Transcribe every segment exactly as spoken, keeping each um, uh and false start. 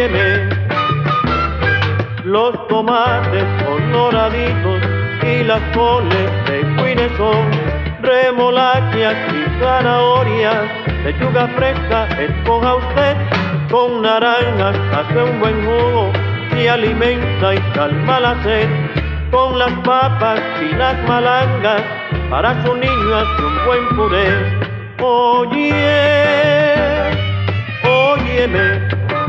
óyeme, los tomates son doraditos y las coles de cuines son remolachas y zanahorias, lechuga fresca escoja usted, con naranjas hace un buen jugo y alimenta y calma la sed, con las papas y las malangas para su niño hace un buen puré. Oye, óyeme,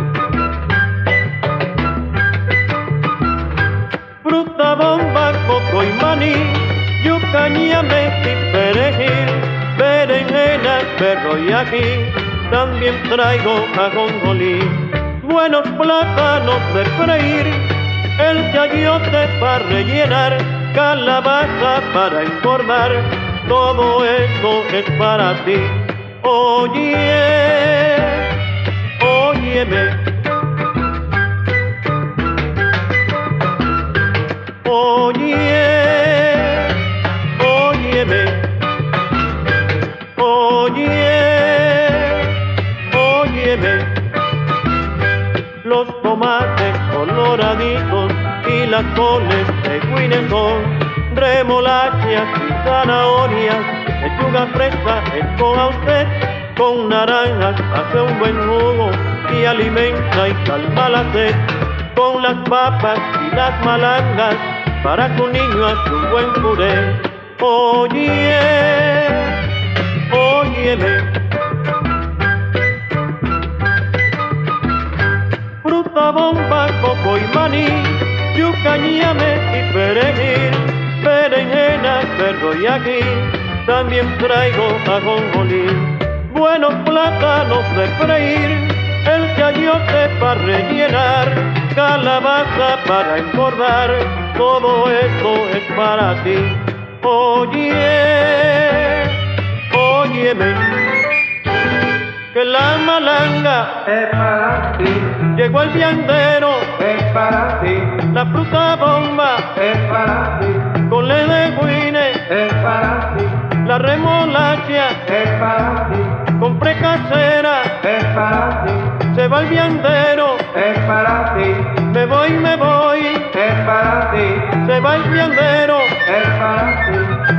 fruta bomba, coco y maní, yuca, ñame y perejil, berenjena, perro y ají, también traigo ajonjolí, buenos plátanos de freír, el chayote para rellenar, calabaza para engordar, todo eso es para ti. Oye, óyeme, oye, óyeme, oye, óyeme, los tomates coloraditos y las coles de cuines son remolachas y zanahorias, lechuga fresca escoja usted, con naranjas hace un buen jugo y alimenta y calma la sed, con las papas y las malangas para su niño hace un buen puré. Oye, óyeme, fruta bomba, coco y maní, yuca, ñame y perejil, berenjena, perro y ají, también traigo ajonjolí, buenos plátanos de freír, el chayote para rellenar, calabaza para engordar, todo esto es para ti. Oye, óyeme, que la malanga es para ti, llegó el viandero, es para ti, la fruta bomba, es para ti, cole de guine, es para ti, la remolacha, es para ti, compré casera, es para ti, se va el viandero, es para ti, me voy, me voy, es para ti, se va el viandero, es para ti.